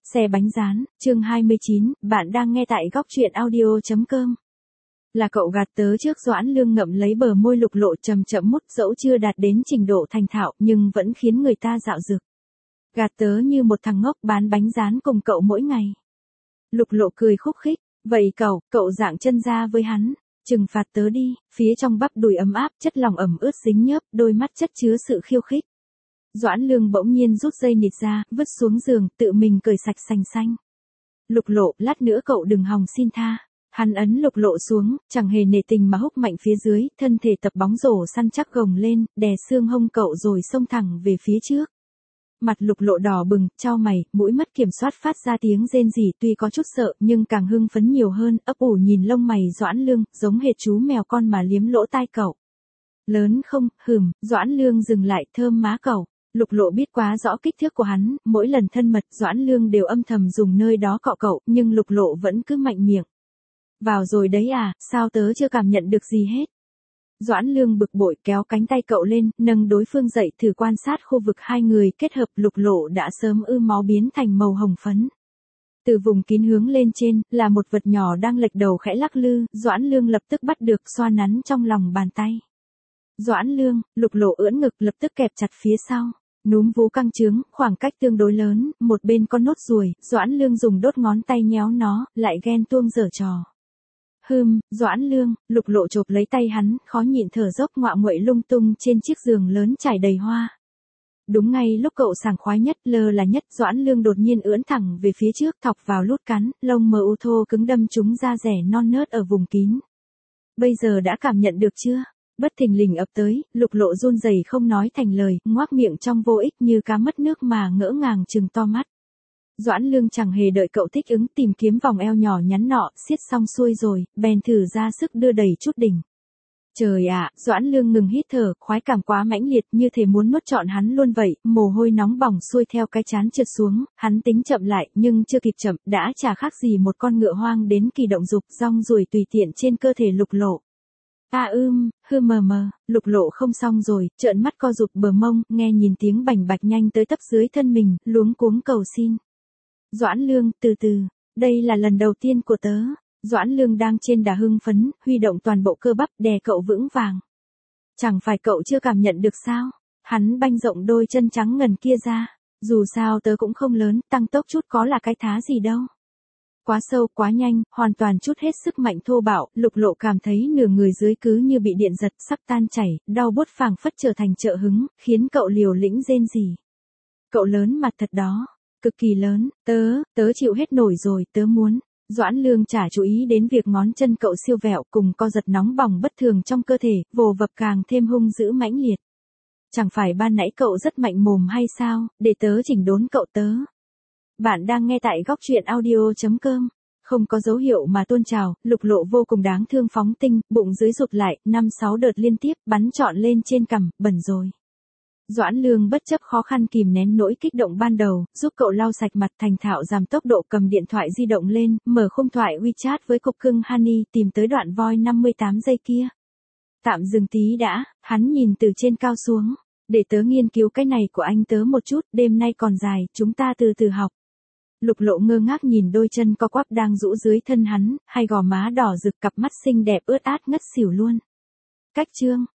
Xe bánh rán, chương 29, bạn đang nghe tại góc truyện audio.com. Là cậu gạt tớ trước. Doãn Lương ngậm lấy bờ môi Lục Lộ chậm chậm mút, dẫu chưa đạt đến trình độ thành thạo nhưng vẫn khiến người ta dạo dực. Gạt tớ như một thằng ngốc, bán bánh rán cùng cậu mỗi ngày. Lục Lộ cười khúc khích, vậy cậu dạng chân ra với hắn, trừng phạt tớ đi. Phía trong bắp đùi ấm áp, chất lòng ẩm ướt dính nhớp, đôi mắt chất chứa sự khiêu khích. Doãn Lương bỗng nhiên rút dây nịt ra, vứt xuống giường, tự mình cởi sạch sành xanh. Lục Lộ, lát nữa cậu đừng hòng xin tha. Hắn ấn Lục Lộ xuống, chẳng hề nể tình mà húc mạnh phía dưới, thân thể tập bóng rổ săn chắc gồng lên, đè xương hông cậu rồi xông thẳng về phía trước. Mặt Lục Lộ đỏ bừng, chau mày, mũi mất kiểm soát phát ra tiếng rên rỉ, tuy có chút sợ nhưng càng hưng phấn nhiều hơn, ấp ủ nhìn lông mày Doãn Lương, giống hệt chú mèo con mà liếm lỗ tai cậu. Lớn không? Doãn Lương dừng lại, thơm má cậu. Lục Lộ biết quá rõ kích thước của hắn, mỗi lần thân mật Doãn Lương đều âm thầm dùng nơi đó cọ cậu, nhưng Lục Lộ vẫn cứ mạnh miệng. Vào rồi đấy à, sao tớ chưa cảm nhận được gì hết? Doãn Lương bực bội kéo cánh tay cậu lên, nâng đối phương dậy thử quan sát khu vực hai người kết hợp. Lục Lộ đã sớm máu biến thành màu hồng phấn. Từ vùng kín hướng lên trên, là một vật nhỏ đang lệch đầu khẽ lắc lư, Doãn Lương lập tức bắt được, xoa nắn trong lòng bàn tay. Doãn Lương, Lục Lộ ưỡn ngực lập tức kẹp chặt phía sau. Núm vú căng trướng, khoảng cách tương đối lớn, một bên có nốt ruồi, Doãn Lương dùng đốt ngón tay nhéo nó, lại ghen tuông giở trò. Doãn Lương, Lục Lộ chộp lấy tay hắn, khó nhịn thở dốc, ngoạ nguậy lung tung trên chiếc giường lớn trải đầy hoa. Đúng ngay lúc cậu sảng khoái nhất, lơ là nhất, Doãn Lương đột nhiên ưỡn thẳng về phía trước, thọc vào lút cắn, lông mờ u thô cứng đâm trúng da rẻ non nớt ở vùng kín. Bây giờ đã cảm nhận được chưa? Bất thình lình ập tới, Lục Lộ run rẩy không nói thành lời, ngoác miệng trong vô ích như cá mất nước mà ngỡ ngàng trừng to mắt. Doãn Lương chẳng hề đợi cậu thích ứng, tìm kiếm vòng eo nhỏ nhắn nọ, siết xong xuôi rồi, bèn thử ra sức đưa đầy chút đỉnh. Trời ạ, Doãn Lương ngừng hít thở, khoái cảm quá mãnh liệt, như thể muốn nuốt trọn hắn luôn vậy, mồ hôi nóng bỏng xuôi theo cái trán trượt xuống, hắn tính chậm lại, nhưng chưa kịp chậm, đã chả khác gì một con ngựa hoang đến kỳ động dục, rong ruổi tùy tiện trên cơ thể Lục Lộ. Lục Lộ không xong rồi, trợn mắt co rụt bờ mông, nghe nhìn tiếng bành bạch nhanh tới tấp dưới thân mình, luống cuống cầu xin. Doãn Lương, từ từ, đây là lần đầu tiên của tớ. Doãn Lương đang trên đà hưng phấn, huy động toàn bộ cơ bắp đè cậu vững vàng. Chẳng phải cậu chưa cảm nhận được sao? Hắn banh rộng đôi chân trắng ngần kia ra. Dù sao tớ cũng không lớn, tăng tốc chút có là cái thá gì đâu. Quá sâu, quá nhanh, hoàn toàn trút hết sức mạnh thô bạo, Lục Lộ cảm thấy nửa người dưới cứ như bị điện giật, sắp tan chảy, đau buốt phảng phất trở thành trợ hứng, khiến cậu liều lĩnh rên rỉ. Cậu lớn mặt thật đó, cực kỳ lớn, tớ chịu hết nổi rồi, tớ muốn. Doãn Lương chả chú ý đến việc ngón chân cậu siêu vẹo cùng co giật nóng bỏng bất thường trong cơ thể, vồ vập càng thêm hung dữ mãnh liệt. Chẳng phải ban nãy cậu rất mạnh mồm hay sao, để tớ chỉnh đốn cậu tớ. Bạn đang nghe tại góc truyện audio.com. Không có dấu hiệu mà tuôn trào, Lục Lộ vô cùng đáng thương phóng tinh, bụng dưới rụt lại, 5-6 đợt liên tiếp, bắn trọn lên trên cằm, bẩn rồi. Doãn Lương bất chấp khó khăn kìm nén nỗi kích động ban đầu, giúp cậu lau sạch mặt, thành thạo giảm tốc độ, cầm điện thoại di động lên, mở khung thoại WeChat với cục cưng Honey, tìm tới đoạn voi 58 giây kia. Tạm dừng tí đã, hắn nhìn từ trên cao xuống. Để tớ nghiên cứu cái này của anh tớ một chút, đêm nay còn dài, chúng ta từ từ học. Lục Lộ ngơ ngác nhìn đôi chân co quắp đang rũ dưới thân hắn, hai gò má đỏ rực, cặp mắt xinh đẹp ướt át ngất xỉu luôn. Cách chương.